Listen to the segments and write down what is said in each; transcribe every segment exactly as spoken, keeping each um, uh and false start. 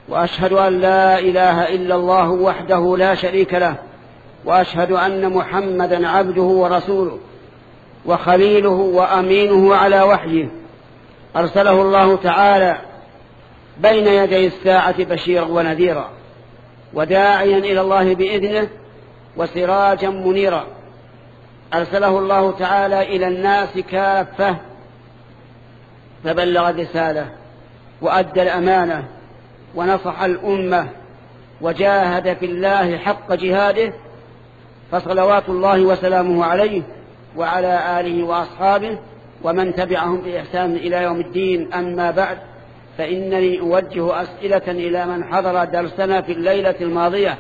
وأشهد أن لا إله إلا الله وحده لا شريك له، وأشهد أن محمدا عبده ورسوله وخليله وأمينه على وحيه، أرسله الله تعالى بين يدي الساعة بشيرا ونذيرا وداعيا إلى الله بإذنه وسراجا منيرا. أرسله الله تعالى إلى الناس كافة فبلغ الرسالة وأدى الأمانة ونصح الأمة وجاهد في الله حق جهاده، فصلوات الله وسلامه عليه وعلى آله وأصحابه ومن تبعهم بإحسان إلى يوم الدين. أما بعد، فإنني أوجه أسئلة إلى من حضر درسنا في الليلة الماضية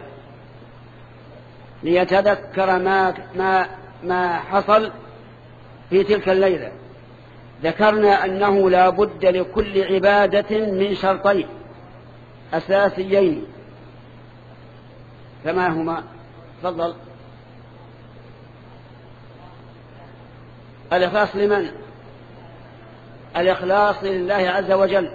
ليتذكر ما, ما, ما حصل في تلك الليلة. ذكرنا أنه لا بد لكل عبادة من شرطين أساسيين، كما هما؟ تفضل. الإخلاص لمن؟ الإخلاص لله عز وجل،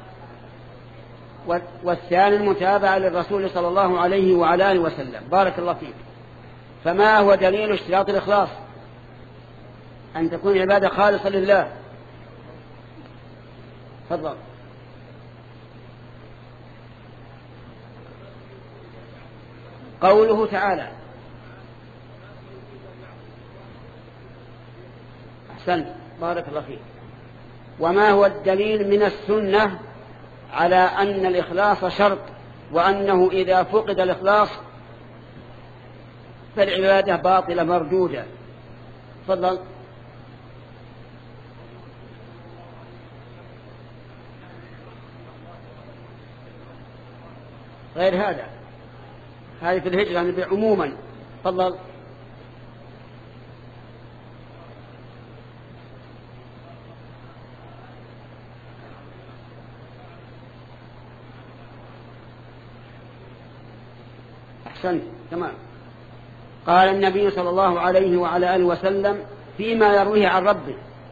والثاني المتابعة للرسول صلى الله عليه وعلى آله وسلم. بارك الله فيك. فما هو دليل اشتراط الإخلاص؟ أن تكون عبادة خالصة لله. تفضل. قوله تعالى. أحسنت، بارك الله فيك. وما هو الدليل من السنة على أن الإخلاص شرط، وأنه إذا فقد الإخلاص فالعبادة باطلة مردودة؟ تفضل. غير هذا، هذه في الهجرة يعني عموما. تفضل. أحسن، تمام. قال النبي صلى الله عليه وعلى آله وسلم فيما يرويه عن ربه،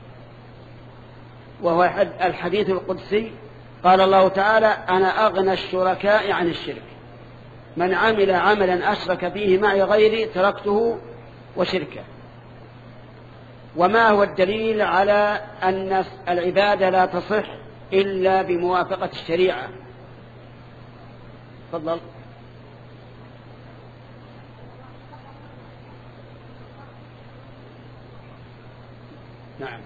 وهو الحديث القدسي، قال الله تعالى: أنا أغنى الشركاء عن الشرك، من عمل عملا أشرك فيه معي غيري تركته وشركه. وما هو الدليل على أن العبادة لا تصح إلا بموافقة الشريعة؟ تفضل. نعم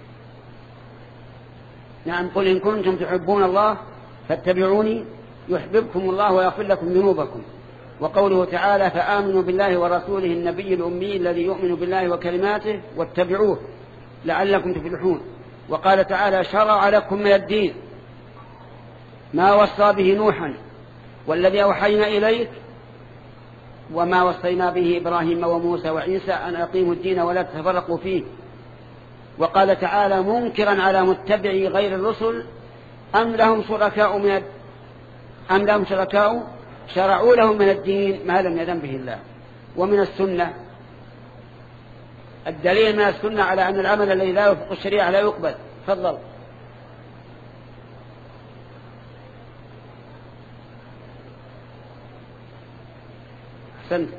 نعم قل إن كنتم تحبون الله فاتبعوني يحببكم الله ويغفر لكم ذنوبكم. وقوله تعالى: فآمنوا بالله ورسوله النبي الأمي الذي يؤمن بالله وكلماته واتبعوه لعلكم تفلحون. وقال تعالى: شرع لكم من الدين ما وصى به نوحا والذي أوحينا إليك وما وصينا به إبراهيم وموسى وعيسى أن أقيموا الدين ولا تفرقوا فيه. وقال تعالى منكرا على متبعي غير الرسل: أم لهم شركاء من أم لهم شركاء شرعوا لهم من الدين ما لم يأذن به الله. ومن السنة الدليل من السنة على أن العمل الذي لا يوافق الشريعة لا يقبل. تفضل. أحسنت.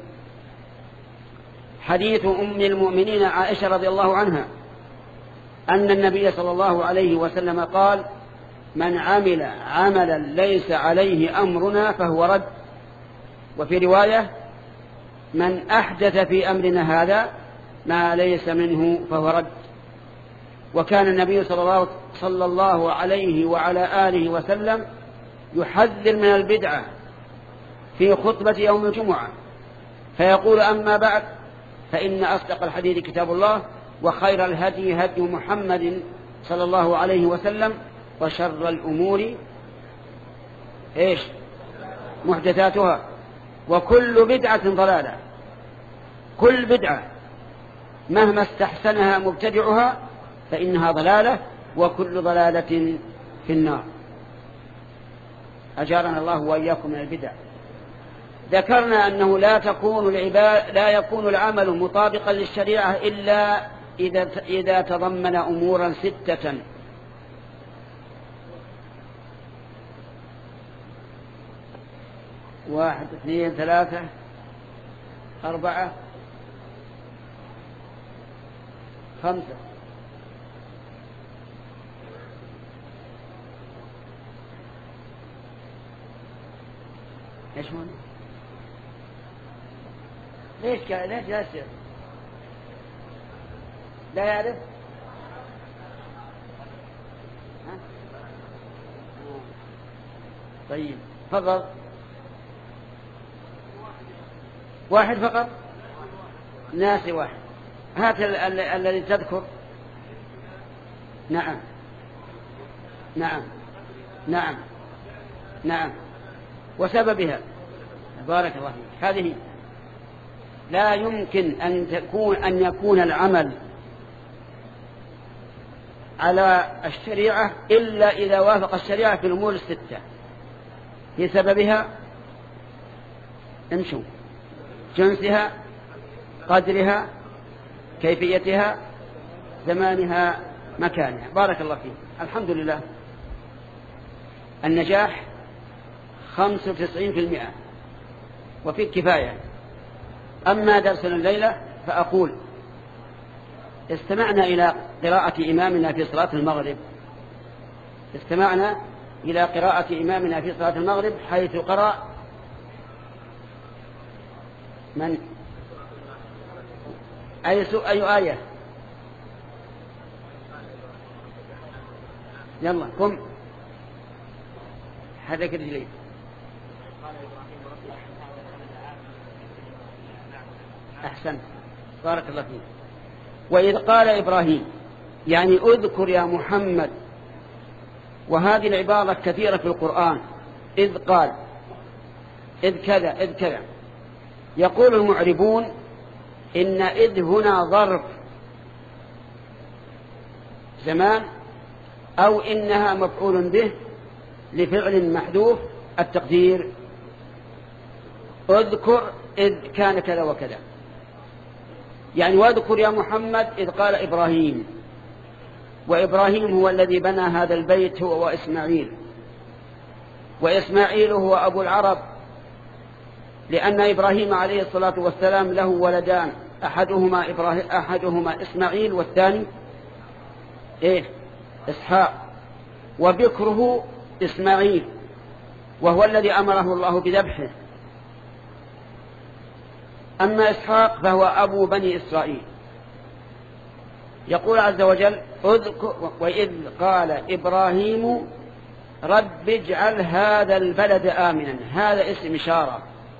حديث أم المؤمنين عائشة رضي الله عنها أن النبي صلى الله عليه وسلم قال: من عمل عملا ليس عليه أمرنا فهو رد. وفي رواية: من أحدث في أمرنا هذا ما ليس منه فهو رد. وكان النبي صلى الله عليه وعلى آله وسلم يحذر من البدعة في خطبة يوم الجمعة فيقول: أما بعد، فإن أصدق الحديث كتاب الله، وخير الهدي هدي محمد صلى الله عليه وسلم، وشر الأمور إيش؟ محدثاتها، وكل بدعة ضلالة. كل بدعة مهما استحسنها مبتدعها فإنها ضلالة، وكل ضلالة في النار. أجارنا الله وإياكم من البدع. ذكرنا أنه لا تكون العباد لا يكون العمل مطابقا للشريعة إلا إذا إذا تضمن أمورا ستة. واحد اثنين ثلاثة أربعة خمسة ايش هون؟ ليش كا... ليش ياسر؟ لا يعرف؟ ها؟ طيب فقط واحد فقط ناسي واحد. هات ال... ال... الذي تذكر. نعم نعم نعم نعم وسببها. بارك الله فيك. هذه لا يمكن أن تكون أن يكون العمل على الشريعة إلا إذا وافق الشريعة في الأمور الستة. في سببها امشوا جنسها قدرها كيفيتها زمانها مكانها. بارك الله فيك. الحمد لله النجاح خمسة وتسعين في المئة وفي الكفاية. أما درسنا الليلة فأقول استمعنا إلى قراءة إمامنا في صلاة المغرب استمعنا إلى قراءة إمامنا في صلاة المغرب حيث قرأ من أي سوء أي آية؟ يلا قم حرك رجليك. أحسن بارك الله فيك. وإذ قال إبراهيم يعني أذكر يا محمد. وهذه العبارة كثيرة في القرآن. إذ قال إذ كذا إذ كذا. يقول المعربون إن إذ هنا ظرف زمان أو إنها مفعول به لفعل محذوف التقدير اذكر إذ كان كذا وكذا. يعني واذكر يا محمد إذ قال إبراهيم. وإبراهيم هو الذي بنى هذا البيت هو وإسماعيل. وإسماعيل هو أبو العرب لأن إبراهيم عليه الصلاة والسلام له ولدان أحدهما, إبراهيم أحدهما إسماعيل والثاني إيه؟ إسحاق. وبكره إسماعيل وهو الذي أمره الله بذبحه. أما إسحاق فهو أبو بني إسرائيل. يقول عز وجل اذكر وإذ قال إبراهيم رب اجعل هذا البلد آمنا. هذا اسم إشارة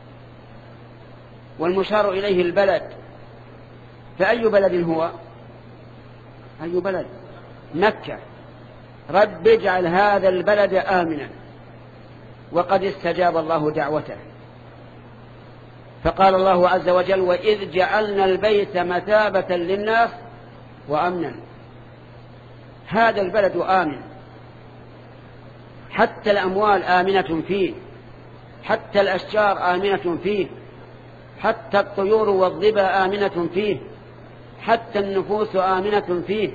والمشار إليه البلد. فأي بلد هو؟ أي بلد؟ مكة. رب اجعل هذا البلد آمنا. وقد استجاب الله دعوته فقال الله عز وجل وإذ جعلنا البيت مثابة للناس وأمنا. هذا البلد آمن حتى الأموال آمنة فيه حتى الأشجار آمنة فيه حتى الطيور والظبا آمنة فيه حتى النفوس آمنة فيه.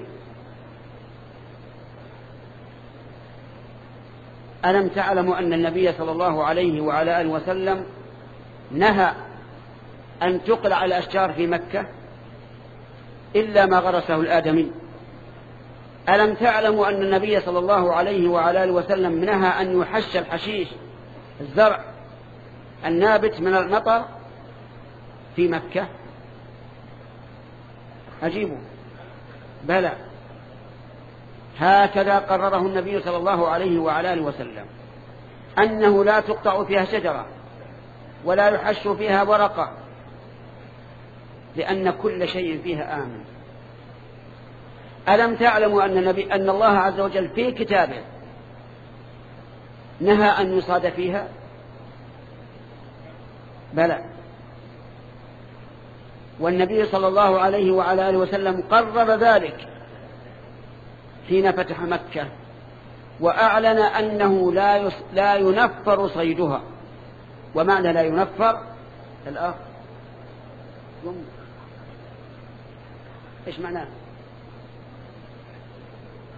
ألم تعلموا أن النبي صلى الله عليه وعلى آله وسلم نهى أن تقلع الأشجار في مكة إلا ما غرسه الآدمي؟ ألم تعلموا أن النبي صلى الله عليه وعلى آله وسلم نهى أن يحش الحشيش الزرع النابت من المطر في مكة؟ أجيبوا بلى. هكذا قرره النبي صلى الله عليه وعلى آله وسلم أنه لا تقطع فيها شجرة ولا يحش فيها ورقة لأن كل شيء فيها آمن. ألم تعلموا أن, النبي أن الله عز وجل في كتابه نهى أن يصاد فيها؟ بلى. والنبي صلى الله عليه وعلى آله وسلم قرر ذلك حين فتح مكة وأعلن أنه لا, يس لا ينفر صيدها. ومعنى لا ينفر الآخر إيش معناه؟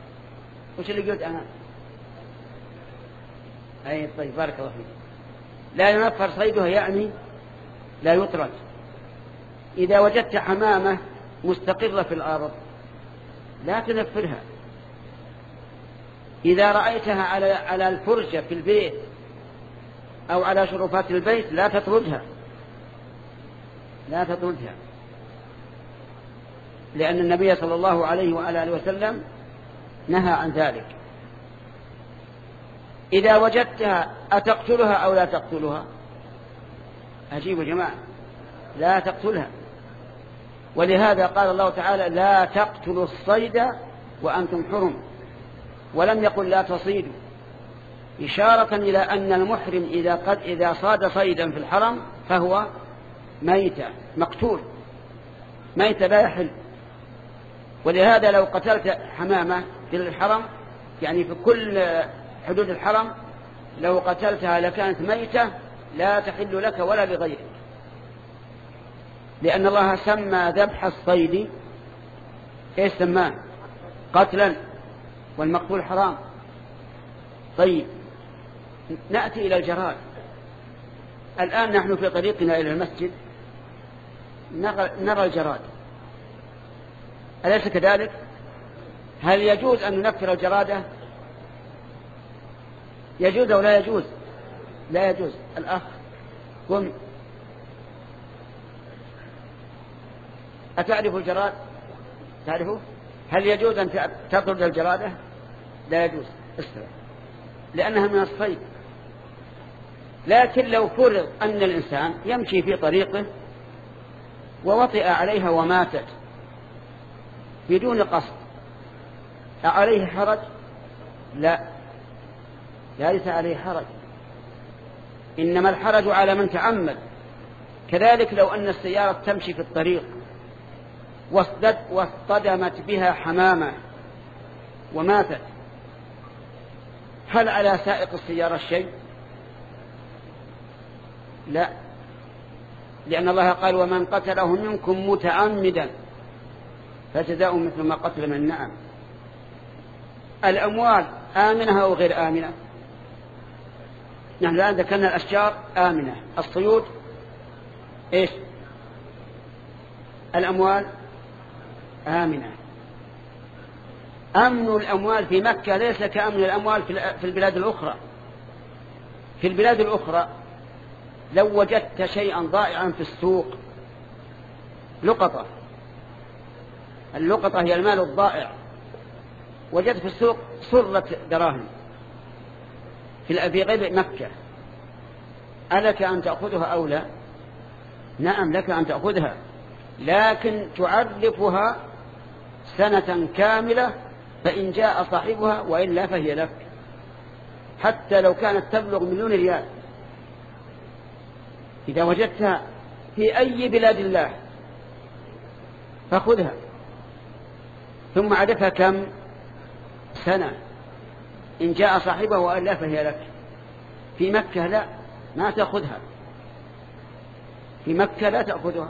وش اللي قلت أنا؟ أي طيب بارك الله فيك. لا ينفر صيدها يعني لا يطرد. إذا وجدت حمامة مستقرة في الأرض لا تنفرها. إذا رأيتها على على الفرشة في البيت أو على شرفات البيت لا تطردها لا تطردها لأن النبي صلى الله عليه وآله وسلم نهى عن ذلك. إذا وجدتها أتقتلها أو لا تقتلها؟ أجيبوا جماعة، لا تقتلها. ولهذا قال الله تعالى لا تقتلوا الصيد وأنتم حرم، ولم يقل لا تصيدوا، إشارة إلى أن المحرم إذا, قد إذا صاد صيدا في الحرم فهو ميتة مقتول، ميتة لا يحل. ولهذا لو قتلت حمامة في الحرم يعني في كل حدود الحرم لو قتلتها لكانت ميتة لا تحل لك ولا لغيرك، لأن الله سمى ذبح الصيد إيش سماه؟ قتلا، والمقتول حرام. طيب نأتي إلى الجراد. الآن نحن في طريقنا إلى المسجد نرى الجراد، أليس كذلك؟ هل يجوز أن ننفر الجرادة؟ يجوز أو لا يجوز؟ لا يجوز. الأخ قم، أتعرف الجراد؟ تعرفه؟ هل يجوز أن تطرد الجرادة؟ لا يجوز، استرى، لأنها من الصيد. لكن لو فرض أن الإنسان يمشي في طريقه ووطئ عليها وماتت بدون قصد أعليه حرج؟ لا، ليس عليه حرج، إنما الحرج على من تعمد. كذلك لو أن السيارة تمشي في الطريق واصطدمت بها حمامة وماتت، هل على سائق السيارة شيء؟ لا، لأن الله قال ومن قتله منكم متعمدا فجزاء مثل ما قتل من النعم. الأموال آمنة أو غير آمنة؟ نحن الآن ذكرنا الأشجار آمنة، الصيود إيش؟ الأموال آمنة. أمن الأموال في مكة ليس كأمن الأموال في البلاد الأخرى. في البلاد الأخرى لو وجدت شيئا ضائعا في السوق، لقطة، اللقطة هي المال الضائع، وجدت في السوق صرة دراهم في غير مكة، ألك أن تأخذها أو لا؟ نعم لك أن تأخذها، لكن تعرفها سنة كاملة، فإن جاء صاحبها وإلا فهي لك، حتى لو كانت تبلغ مليون ريال. إذا وجدتها في أي بلاد الله فخذها، ثم عرفها كم سنة، إن جاء صاحبها وإلا فهي لك. في مكة لا، ما تأخذها، في مكة لا تأخذها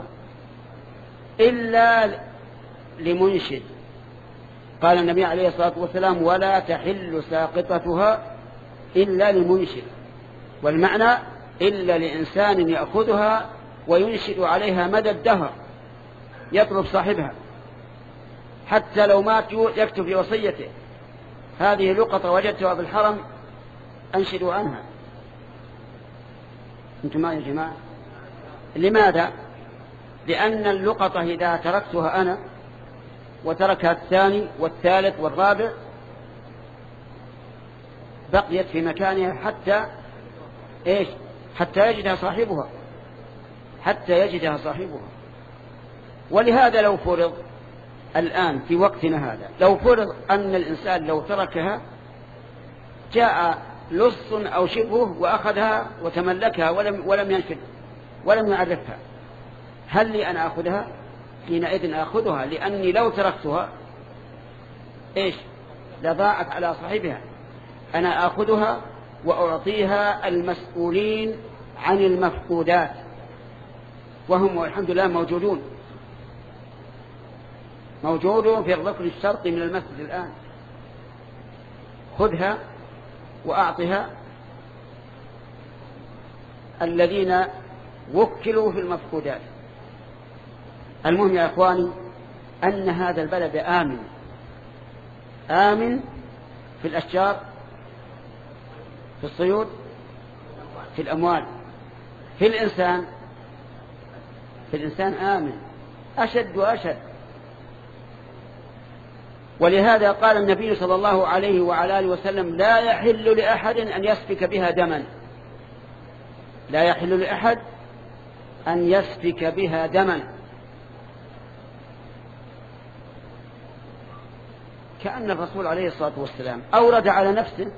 إلا لمنشد. قال النبي عليه الصلاة والسلام ولا تحل ساقطتها إلا لمنشد، والمعنى إلا لإنسان يأخذها وينشد عليها مدى الدهر، يطلب صاحبها، حتى لو مات يكتب في وصيته هذه لقطة وجدتها في الحرم أنشدوا عنها. أنتم معي يا جماعة؟ لماذا؟ لأن اللقطة إذا تركتها أنا وتركها الثاني والثالث والرابع بقيت في مكانها حتى إيش؟ حتى يجدها صاحبها، حتى يجدها صاحبها. ولهذا لو فرض الآن في وقتنا هذا، لو فرض أن الإنسان لو تركها جاء لص أو شبهه وأخذها وتملكها ولم, ولم ينشد ولم يعرفها، هل لي أن أخذها؟ حينئذ أخذها، لأني لو تركتها إيش؟ لضاعت على صاحبها. أنا أخذها وأعطيها المسؤولين عن المفقودات، وهم والحمد لله موجودون، موجودون في الركن الشرقي من المسجد الآن. خذها وأعطها الذين وكلوا في المفقودات. المهم يا إخواني أن هذا البلد آمن، آمن في الأشجار، في الصيود، في الأموال، في الإنسان، في الإنسان آمن أشد وأشد. ولهذا قال النبي صلى الله عليه وعلى آله وسلم: لا يحل لأحد أن يسفك بها دما، لا يحل لأحد أن يسفك بها دما. كأن الرسول عليه الصلاة والسلام أورد على نفسه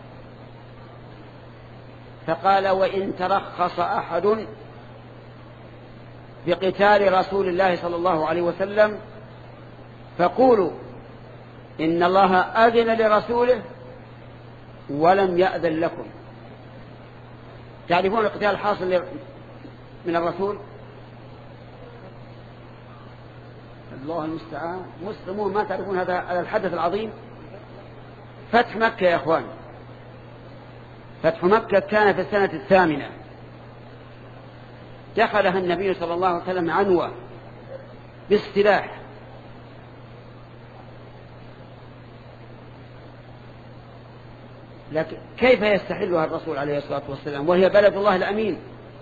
فقال: وإن ترخص أحد بقتال رسول الله صلى الله عليه وسلم فقولوا إن الله أذن لرسوله ولم يأذن لكم. تعرفون القتال الحاصل من الرسول؟ الله المستعان، مسلمون ما تعرفون هذا الحدث العظيم. فتح مكة يا أخوان، فتح مكة كان في السنة الثامنة، دخلها النبي صلى الله عليه وسلم عنوة بالسلاح، لكن كيف يستحلها الرسول عليه الصلاة والسلام وهي بلد الله الأمين؟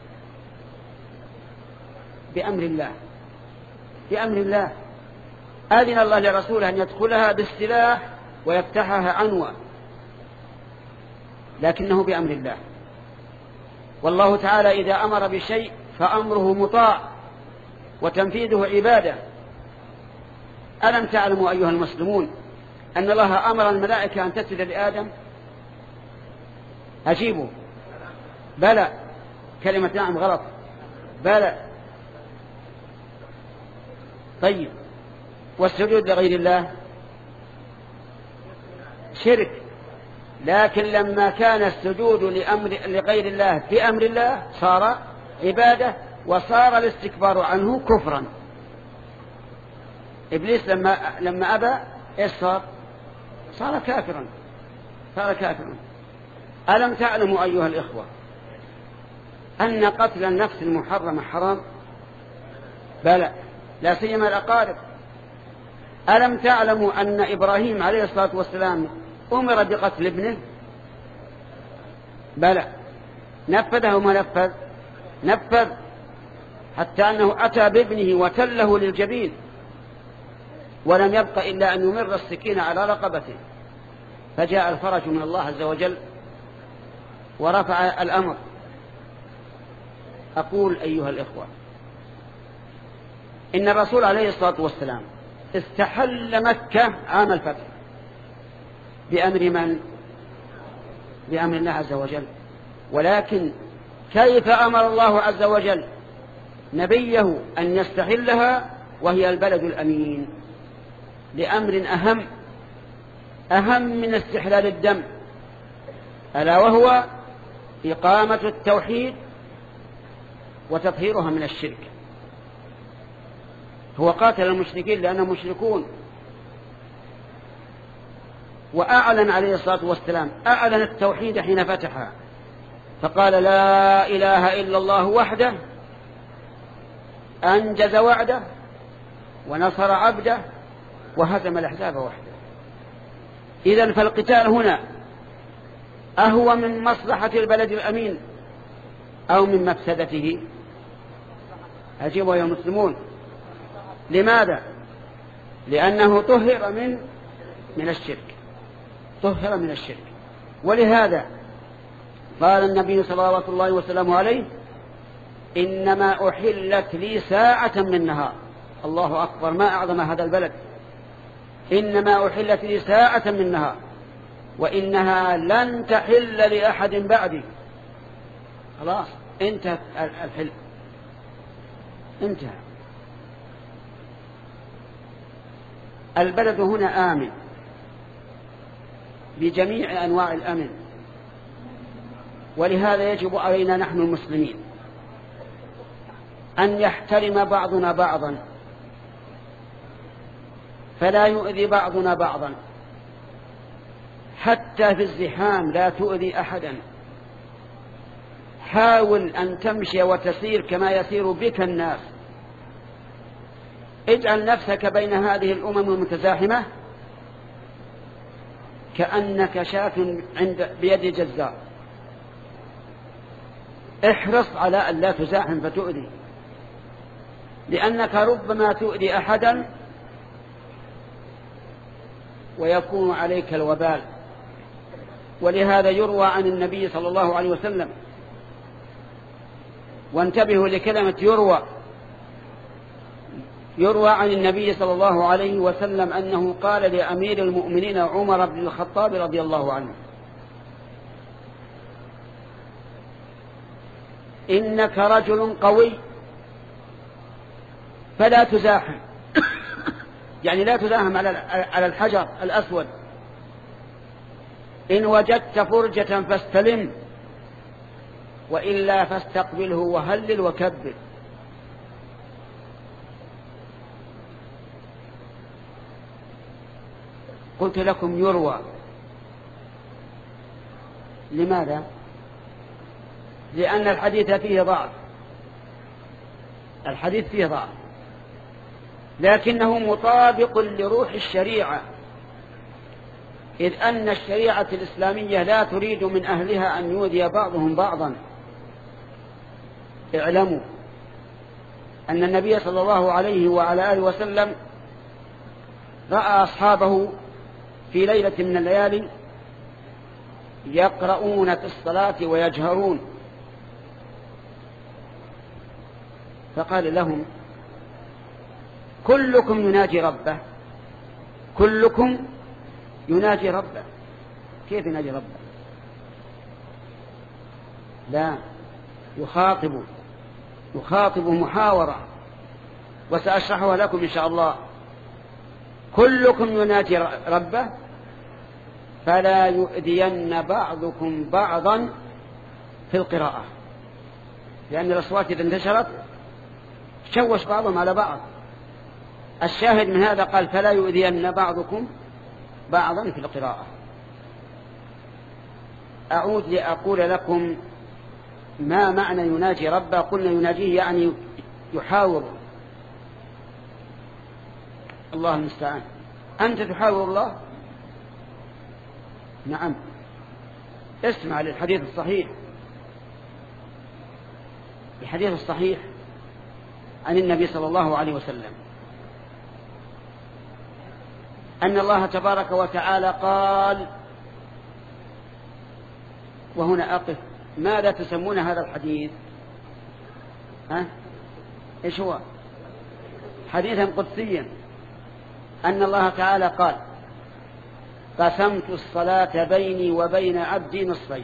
بأمر الله، بأمر الله. أذن الله لرسوله أن يدخلها بالسلاح ويفتحها عنوة، لكنه بأمر الله. والله تعالى إذا أمر بشيء فأمره مطاع وتنفيذه عبادة. ألم تعلموا أيها المسلمون أن الله أمر الملائكة أن تسجد لآدم؟ أجيبوا بلى، كلمة نعم غلط، بلى. طيب، والسجود لغير الله شرك، لكن لما كان السجود لأمر لغير الله بأمر الله صار عبادة، وصار الاستكبار عنه كفرا. إبليس لما لما أبى إيش صار؟ صار كافرا، صار كافرا. ألم تعلموا أيها الإخوة أن قتل النفس المحرمة حرام؟ بلى، لا سيما الأقارب. ألم تعلموا أن إبراهيم عليه الصلاة والسلام أمر بقتل ابنه؟ بلى، نفذه وما نفذ؟ نفذ، حتى أنه أتى بابنه وتله للجبين ولم يبق إلا أن يمر السكين على رقبته، فجاء الفرج من الله عز وجل ورفع الأمر. أقول أيها الإخوة إن الرسول عليه الصلاة والسلام استحل مكة عام الفتح بأمر من؟ بأمر الله عز وجل. ولكن كيف أمر الله عز وجل نبيه أن يستحلها وهي البلد الأمين؟ لأمر أهم، أهم من استحلال الدم، ألا وهو إقامة التوحيد وتطهيرها من الشرك. هو قاتل المشركين لأنهم مشركون، وأعلن عليه الصلاة والسلام، أعلن التوحيد حين فتحها، فقال: لا إله إلا الله وحده أنجز وعده ونصر عبده وهزم الأحزاب وحده. إذن فالقتال هنا أهو من مصلحة البلد الأمين أو من مفسدته؟ أجيبوا يا مسلمون. لماذا؟ لأنه طهر من من الشرك، طهر من الشرك. ولهذا قال النبي صلى الله عليه وسلم عليه: إنما أحلت لي ساعة من نهار. الله أكبر، ما أعظم هذا البلد. إنما أحلت لي ساعة من نهار وإنها لن تحل لأحد بعدي. خلاص انتهى الحل، انتهى. البلد هنا آمن بجميع أنواع الأمن، ولهذا يجب علينا نحن المسلمين أن يحترم بعضنا بعضا، فلا يؤذي بعضنا بعضا، حتى في الزحام لا تؤذي أحدا، حاول أن تمشي وتسير كما يسير بك الناس. اجعل نفسك بين هذه الأمم المتزاحمة كأنك شاة عند بيد جزار. احرص على أن لا تزاحم فتؤذي، لأنك ربما تؤذي أحدا ويكون عليك الوبال. ولهذا يروى عن النبي صلى الله عليه وسلم، وانتبهوا لكلمة يروى، يروى عن النبي صلى الله عليه وسلم أنه قال لأمير المؤمنين عمر بن الخطاب رضي الله عنه: إنك رجل قوي فلا تزاحم. يعني لا تزاحم على الحجر الأسود. إن وجدت فرجة فاستلم، وإلا فاستقبله وهلل وكبر. قلت لكم يروى، لماذا؟ لأن الحديث فيه ضعف، الحديث فيه ضعف، لكنه مطابق لروح الشريعة، إذ أن الشريعة الإسلامية لا تريد من أهلها أن يؤذي بعضهم بعضا. اعلموا أن النبي صلى الله عليه وعلى آله وسلم رأى أصحابه في ليلة من الليالي يقرؤون في الصلاة ويجهرون، فقال لهم: كلكم يناجي ربه، كلكم يناجي ربه. كيف يناجي ربه؟ لا، يخاطب يخاطب محاورة، وسأشرحها لكم إن شاء الله. كلكم يناجي ربه فلا يؤذين بعضكم بعضا في القراءة، لأن الأصوات إذا انتشرت شوش بعضهم على بعض. الشاهد من هذا قال: فلا يؤذين بعضكم بعضا في القراءة. أعود لأقول لكم ما معنى يناجي ربه. قلنا يناجيه يعني يحاور الله المستعان. أنت تحاور الله؟ نعم. اسمع للحديث الصحيح، الحديث الصحيح عن النبي صلى الله عليه وسلم أن الله تبارك وتعالى قال، وهنا أقف، ماذا تسمون هذا الحديث؟ ها؟ إيش هو؟ حديثا قدسيا. أن الله تعالى قال: قسمت الصلاة بيني وبين عبدي نصفين.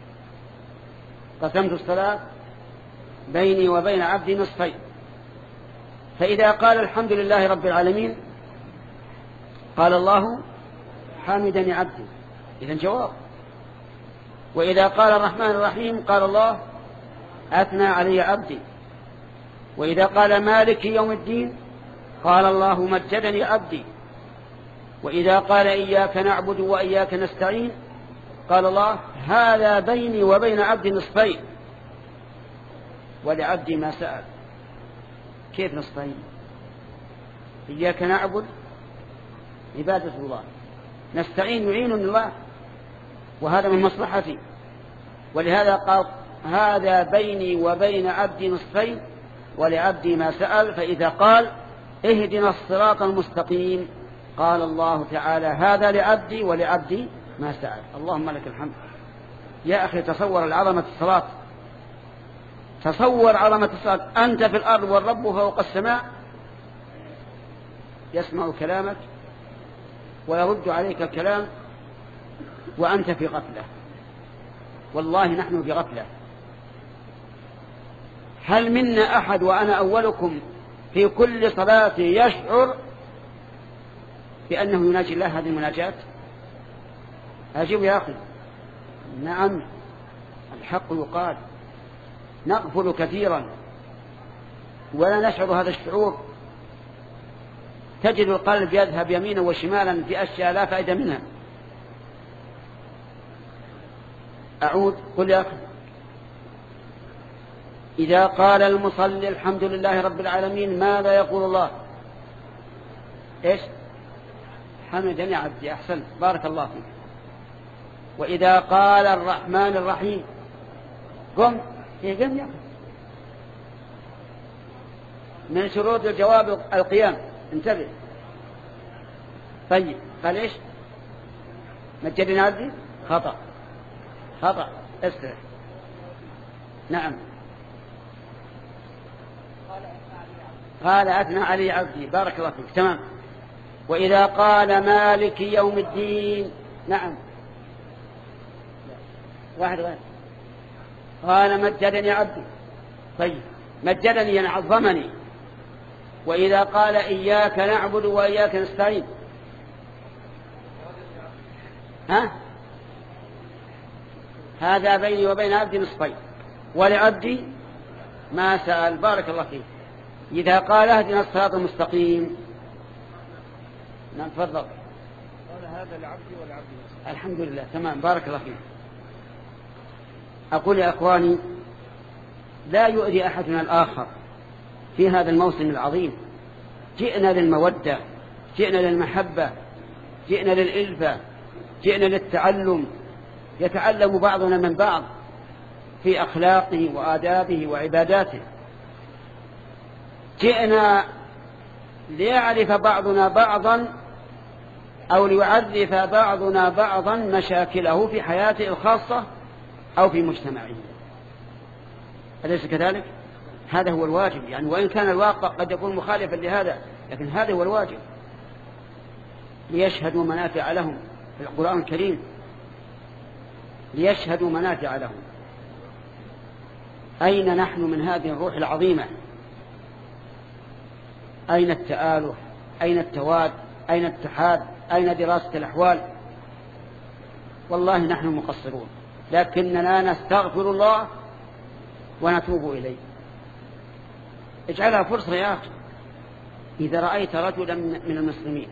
قسمت الصلاة بيني وبين عبدي نصفين. فإذا قال الحمد لله رب العالمين قال الله: حمدني عبدي، إذن جواب. وإذا قال الرحمن الرحيم قال الله: أثنى علي عبدي. وإذا قال مالك يوم الدين قال الله: مجدني عبدي. وإذا قال إياك نعبد وإياك نستعين قال الله: هذا بيني وبين عبدي نصفين، ولعبدي ما سأل. كيف نصفين؟ إياك نعبد عبادة الله، نستعين يعينني الله، وهذا من مصلحتي. ولهذا قال: هذا بيني وبين عبدي نصفين ولعبدي ما سأل. فإذا قال: اهدنا الصراط المستقيم قال الله تعالى: هذا لعبدي ولعبدي ما سأل. اللهم لك الحمد. يا أخي تصور العظمة الصلاة، تصور عظمة الصلاة. أنت في الأرض والرب فوق السماء، يسمع كلامك ويرد عليك الكلام وأنت في غفلة. والله نحن في غفلة. هل منا أحد وأنا أولكم في كل صلاة يشعر بأنه يناجي الله هذه المناجاة؟ أجيب يا أخي. نعم، الحق يقال. نغفل كثيرا ولا نشعر هذا الشعور. تجد القلب يذهب يمينا وشمالا في أشياء لا فائدة منها. أعود. قل يا أخي. إذا قال المصلي الحمد لله رب العالمين ماذا يقول الله؟ إيش؟ حمدني عبدي. أحسن، بارك الله فيك. وإذا قال الرحمن الرحيم قم، هي قم يا أخي. من شروط الجواب القيام، انتبه. طيب قال إيش؟ مجدني عبدي، خطأ خطأ، استرح. نعم، قال أثنى علي عبدي، بارك الله فيك، تمام. وإذا قال مالك يوم الدين، نعم، واحد غير، قال مجدني عبدي. طيب مجدني يعني عظمني. وإذا قال إياك نعبد وإياك نستعين، ها؟ هذا بيني وبين عبدي نصفين، ولعبدي ما سأل، بارك الله فيك. إذا قال اهدنا الصراط المستقيم، نعم تفضل، قال هذا لعبدي ولعبدي نصفين. الحمد لله، تمام، بارك الله فيك. أقول يا أخواني، لا يؤذي أحدنا الآخر في هذا الموسم العظيم. جئنا للمودة، جئنا للمحبة، جئنا للإلفة، جئنا للتعلم، يتعلم بعضنا من بعض في أخلاقه وآدابه وعباداته. جئنا ليعرف بعضنا بعضا أو ليعرف بعضنا بعضا مشاكله في حياته الخاصة أو في مجتمعه. أليس كذلك؟ هذا هو الواجب، يعني وإن كان الواقع قد يكون مخالفا لهذا، لكن هذا هو الواجب، ليشهدوا منافع لهم في القرآن الكريم، ليشهدوا منافع لهم. أين نحن من هذه الروح العظيمة؟ أين التآلف؟ أين التواد؟ أين الاتحاد؟ أين دراسة الأحوال؟ والله نحن مقصرون، لكننا نستغفر الله ونتوب إليه. اجعلها فرصة يا أخي. إذا رأيت رجلا من المسلمين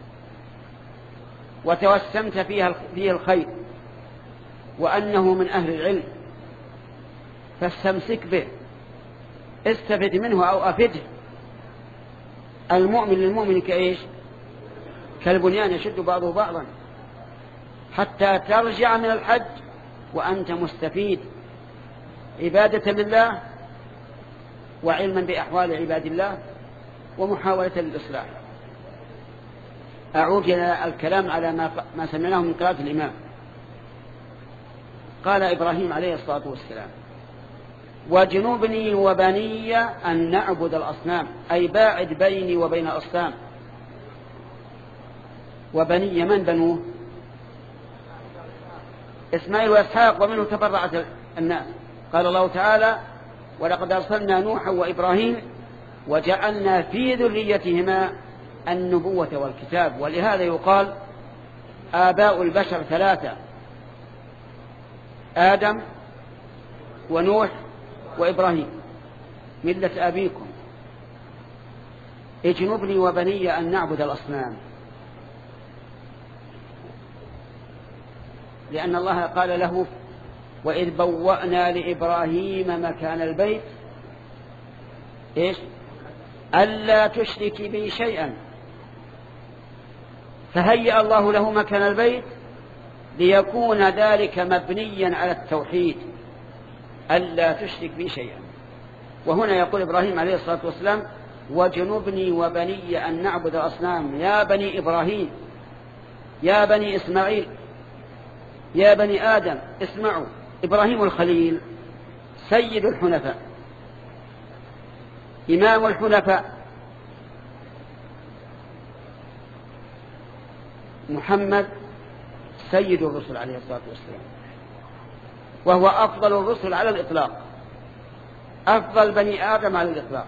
وتوسمت فيها فيه الخير وأنه من أهل العلم، فاستمسك به، استفد منه أو أفده. المؤمن للمؤمن كإيش؟ كالبنيان يشد بعضه بعضا، حتى ترجع من الحج وأنت مستفيد عبادة لله وعلما بأحوال عباد الله ومحاولة للإصلاح. أعود إلى الكلام على ما ما سمعناه من قراءة الإمام. قال إبراهيم عليه الصلاة والسلام: واجنبني وبني أن نعبد الأصنام، أي باعد بيني وبين الأصنام. وبني من بنوه؟ إسماعيل وإسحاق، ومنه تفرعت الناس. قال الله تعالى: ولقد أرسلنا نوحا وإبراهيم وجعلنا في ذريتهما النبوة والكتاب. ولهذا يقال آباء البشر ثلاثة: آدم ونوح وإبراهيم، ملة أبيكم. اجنبني وبني أن نعبد الأصنام، لأن الله قال له: وإذ بوأنا لإبراهيم مكان البيت إيش؟ ألا تشرك بي شيئا. فهيأ الله له مكان البيت ليكون ذلك مبنيا على التوحيد، ألا تشرك بي شيئا. وهنا يقول إبراهيم عليه الصلاة والسلام: واجنبني وبني أن نعبد الأصنام. يا بني إبراهيم، يا بني إسماعيل، يا بني آدم، اسمعوا. إبراهيم الخليل سيد الحنفاء، إمام الحنفاء. محمد سيد الرسل عليه الصلاة والسلام، وهو أفضل الرسل على الإطلاق، أفضل بني آدم على الإطلاق.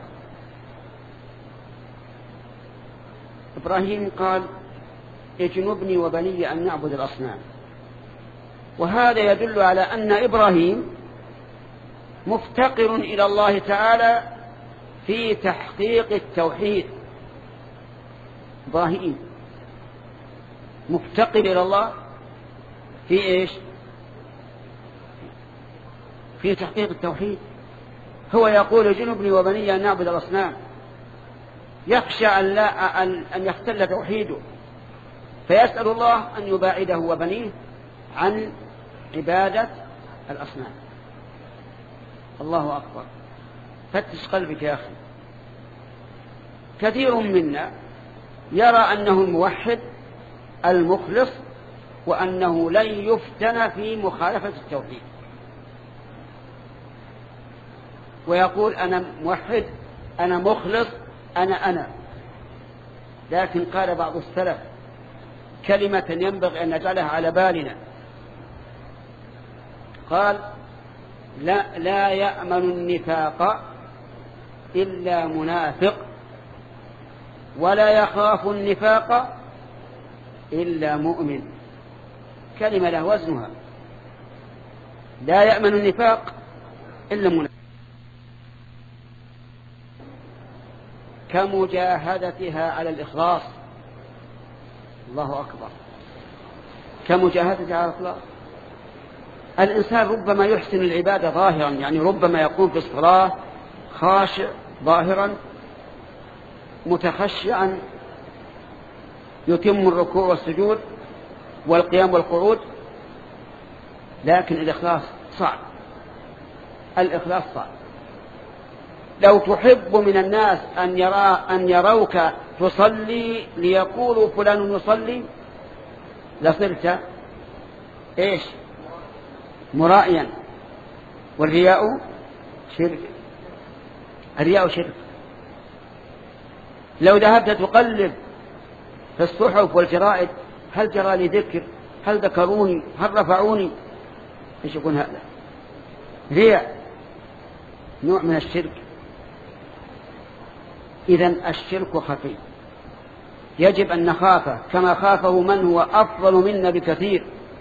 إبراهيم قال: اجنبني وبني أن نعبد الأصنام. وهذا يدل على أن إبراهيم مفتقر إلى الله تعالى في تحقيق التوحيد. إبراهيم مفتقر إلى الله في إيش؟ في تحقيق التوحيد. هو يقول جنبني وبني أن نعبد الأصنام، يخشى أن, لا أن يختل توحيده، فيسأل الله أن يباعده وبنيه عن عبادة الأصنام. الله أكبر. فتش قلبك يا أخي. كثير منا يرى أنه الموحد المخلص وأنه لن يفتن في مخالفة التوحيد، ويقول أنا موحد، أنا مخلص، أنا أنا لكن قال بعض السلف كلمة ينبغي أن نجعلها على بالنا، قال لا, لا يأمن النفاق إلا منافق، ولا يخاف النفاق إلا مؤمن. كلمة له وزنها. لا يأمن النفاق إلا منافق. كمجاهدتها على الإخلاص. الله أكبر. كمجاهدتها على الإخلاص. الإنسان ربما يحسن العبادة ظاهرا، يعني ربما يقوم في الصلاة خاشع ظاهرا متخشعا يتم الركوع والسجود والقيام والقعود، لكن الإخلاص صعب. الإخلاص صعب. لو تحب من الناس أن, يرى أن يروك تصلي ليقولوا فلان يصلي لصرت إيش؟ مرائيا. والرياء شرك. الرياء شرك. لو ذهبت تقلب في الصحف والجرائد هل جرى لي ذكر، هل ذكروني، هل رفعوني، ايش يكون هذا؟ رياء، نوع من الشرك. إذن الشرك خفي، يجب أن نخافه كما خافه من هو أفضل منا بكثير.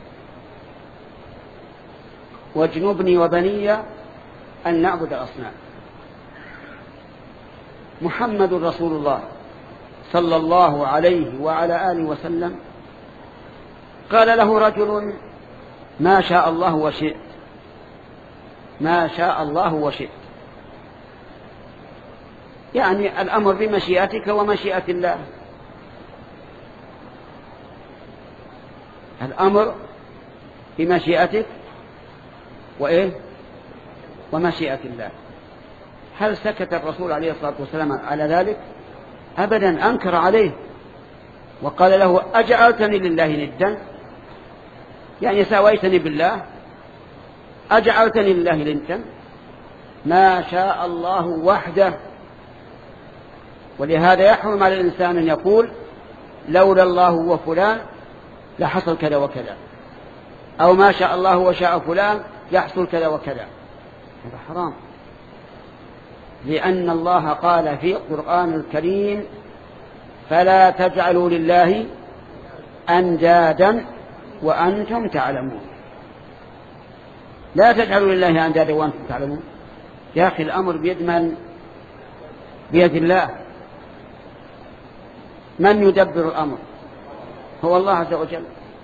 واجنبني وبني أن نعبد الأصنام. محمد رسول الله صلى الله عليه وعلى آله وسلم قال له رجل ما شاء الله وشئت، ما شاء الله وشئت، يعني الأمر بمشيئتك ومشيئة الله. الأمر بمشيئتك وإيه ومشيئة الله. هل سكت الرسول عليه الصلاة والسلام على ذلك؟ أبدا، أنكر عليه وقال له أجعلتني لله ندا، يعني ساويتني بالله، أجعلتني لله ندا؟ ما شاء الله وحده. ولهذا يحرم على الإنسان أن يقول لولا الله وفلان لحصل كذا وكذا، أو ما شاء الله وشاء فلان يحصل كذا وكذا. هذا حرام، لأن الله قال في القرآن الكريم فلا تجعلوا لله أندادا وأنتم تعلمون. لا تجعلوا لله أندادا وأنتم تعلمون. يا أخي الأمر بيد من؟ بيد الله. من يدبر الأمر؟ هو الله عز وجل.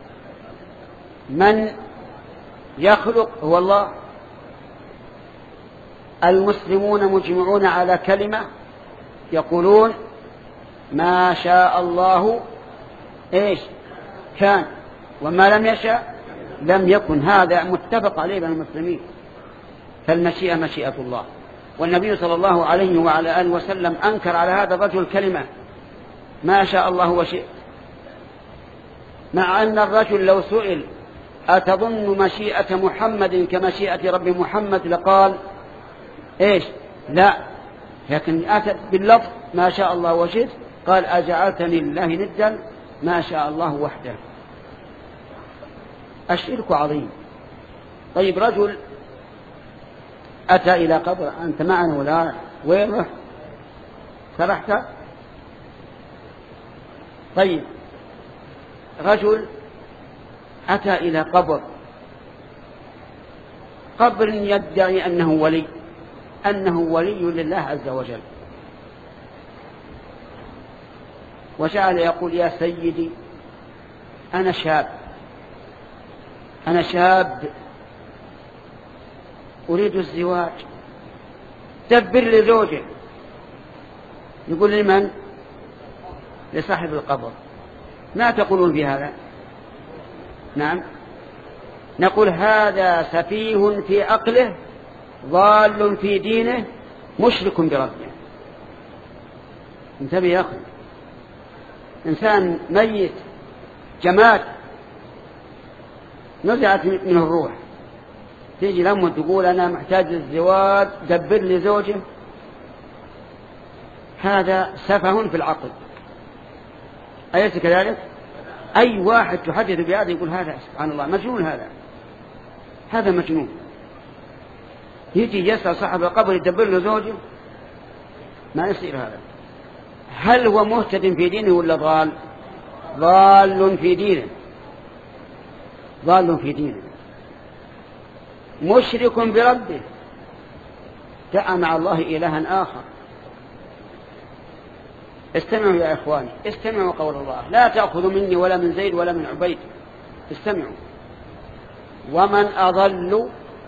من يخلق؟ هو الله. المسلمون مجمعون على كلمة يقولون ما شاء الله إيش كان، وما لم يشاء لم يكن. هذا متفق عليه بين المسلمين. فالمشيئة مشيئة الله. والنبي صلى الله عليه وعلى آله وسلم أنكر على هذا الرجل كلمة ما شاء الله وشئت، مع أن الرجل لو سئل أتظن مشيئة محمد كمشيئة رب محمد لقال إيش لا، لكن أتى باللفظ ما شاء الله وشئت، قال أجعلتني لله ندا ما شاء الله وحده. الشرك عظيم. طيب رجل أتى إلى قبر، أنت معنا ولا وين رحت؟ سرحت؟ طيب رجل أتى إلى قبر، قبر يدعي أنه ولي، أنه ولي لله عز وجل، وجعل يقول يا سيدي أنا شاب، أنا شاب أريد الزواج، دبر لزوجه، يقول لمن؟ لصاحب القبر. ما تقولون في هذا؟ نعم، نقول هذا سفيه في عقله، ضال في دينه، مشرك بربه. انتبه يا أخي، إنسان ميت جماد نزعت منه الروح، تيجي لأمه تقول أنا محتاج للزواج دبر لي زوجه، هذا سفه في العقل، أليس كذلك؟ أي واحد تحدث بهذا يقول هذا سبحان الله مجنون، هذا هذا مجنون. يجي يسأل صاحب القبر يدبر له زوجه، ما يصير هذا. هل هو مهتد في دينه ولا ضال؟ ضال في دينه، ضال في دينه، مشرك بربه، دعا مع الله إلها آخر. استمعوا يا إخواني، استمعوا قول الله، لا تأخذوا مني ولا من زيد ولا من عبيد، استمعوا. ومن أضل